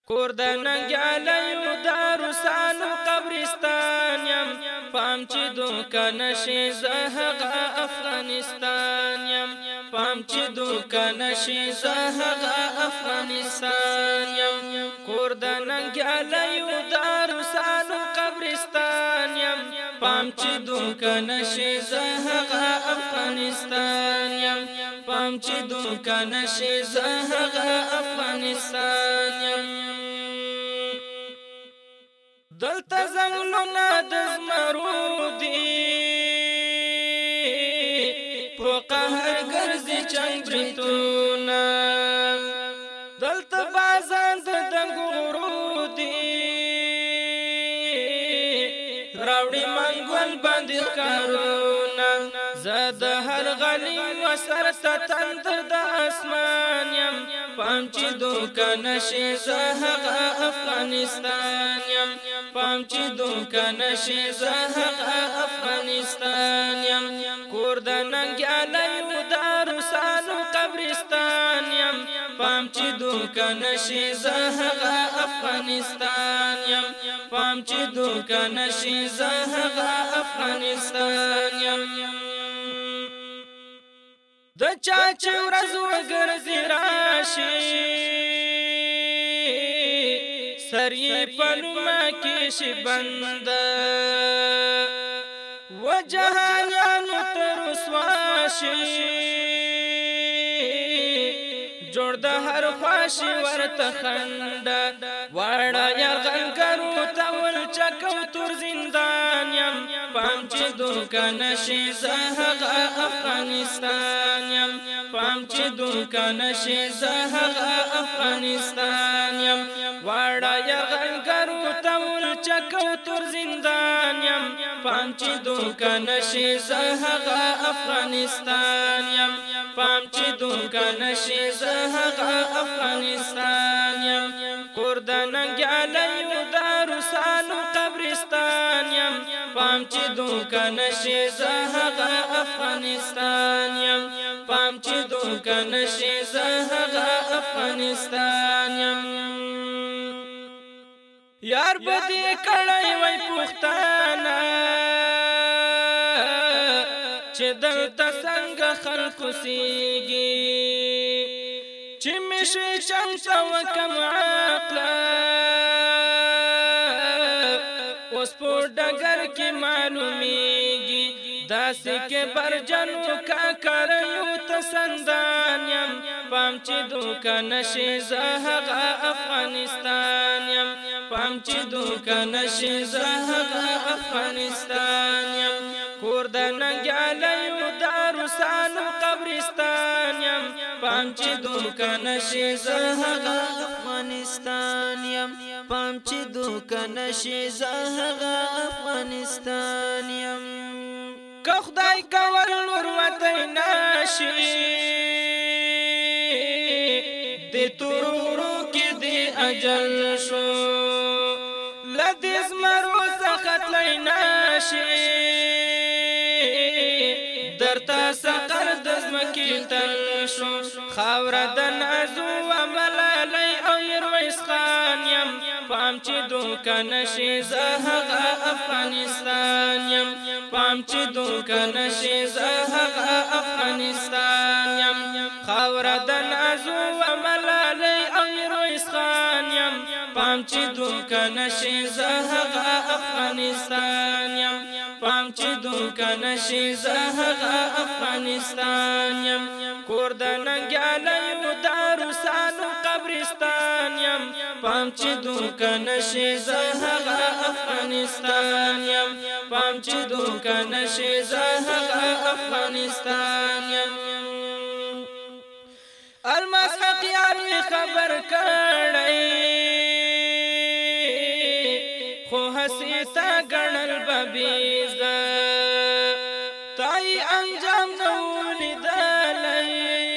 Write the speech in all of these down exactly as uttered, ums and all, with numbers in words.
کور د ننګیالیو د روسانو قبرستان یم پام چې دوکه نشي زه هغه افغانستان یم پام چې دوکه نشي زه هغه افغانستان یم کور د ننګیالیو د روسانو قبرستان یم پام چې دوکه نشي زه هغه افغانستان یم پام چې دوکه نشي زه هغه افغانستان یم دلته زنګلونه د زمرو دي په قهر ګرځي چنګ بریتونه دلته بازان د دنګو غرو دي راوړي منګول باندې ښکارونه زه د هر غلیم وسر ته تندر د اسمان یم پام چې دوکه نشي زه هغه افغانستان یم پام چې دوکه نشي زه هغه افغانستان یم کور د ننګیالیو د روسانو قبرستان یم پام چې دوکه نشي زه هغه افغانستان یم پام چې دوکه نشي زه هغه افغانستان یم د چا چې ورځ وګرځي راشي سر یې په نومه کې شي بنده و جهانیانو ته رسوا شي جوړ د هر خوا شي ورته خنده واړه یرغلګرو ته ولچکو تر زندان یم پام چې دوکه نشي زه هغه افغانستان یم پام چې دوکه نشي زه هغه افغانستان یم واړه یرغلګرو ته ولچکو تر زندان یم پام چې دوکه نشي زه هغه افغانستان یم پام چې دوکه نشي زه هغه افغانستان یم کور د ننګیالیو د روسانو قبرستان یم پام چې دوکه نشي زه هغه افغانستان یم پام چې دوکه نشي زه هغه افغانستان یم یار بدې کړی وای پښتانه چې دلته څنګه خلق اوسېږي چې مې شي چمته وکم عقله اوس په ډګر کې معلومیږي داسې کې برجنو کاکړیو ته سندان یم پام چې دوکه نشي زه هغه افغانستان یم پام چې دوکه نشي زه هغه افغانستان یم کور د ننګیالیو د روسانو قبرستان یم پام چې دوکه نشي زه هغه افغانستان یم پام چې دوکه نشي زه هغه افغانستان یم که خدای کول نور وتی نشي د تورو کې د اجل شو لدې زمرو څخه تللی نشي درته سقر د ځمکې تل شو خاوره د نازو و ملالۍ او میرویس خان یم پام چې دوکه نشي زه هغه افغانستان یم پام چې دوکه نشي زه هغه افغانستان یم خاوره د نازو و ملالۍ او میرویس خان یم پام چې دوکه نشي زه هغه افغانستان یم پام چې دوکه نشي زه هغه افغانستان یم کور د ننګیالیو د روسانو قبرستان یم پام چې دوکه نشي زه هغه افغانستان یم پام چې دوکه نشي زه هغه افغانستان یم الماس حق یاري خبر کړی خو هسې تا ګڼل به بیزه تای انجام نه و لیدلی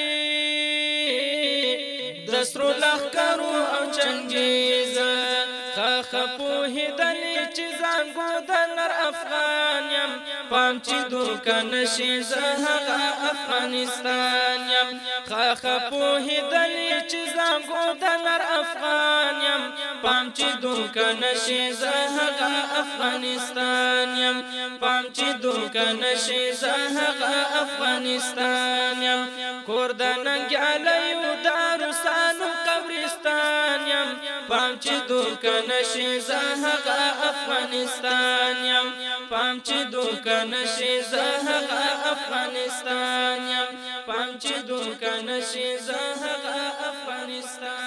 د سرو لښکرو او چنګیزه ښه پوهېدلې چې زانګو د نر افغان یم پام چې دوکه نشي زه هغه افغانستان یم ښه پوهېدلې چې زانګو د نر افغان یم پام چې دوک نشي زه هغه افغانستان یم پام چې دوک نشي زه هغه افغانستان یم کور د ننګیالیو د روسانو قبرستان یم پام چې دوک نشي زه هغه افغانستان یم پام چې دوک نشي زه هغه افغانستان یم پام چې دوک نشي زه هغه افغانستان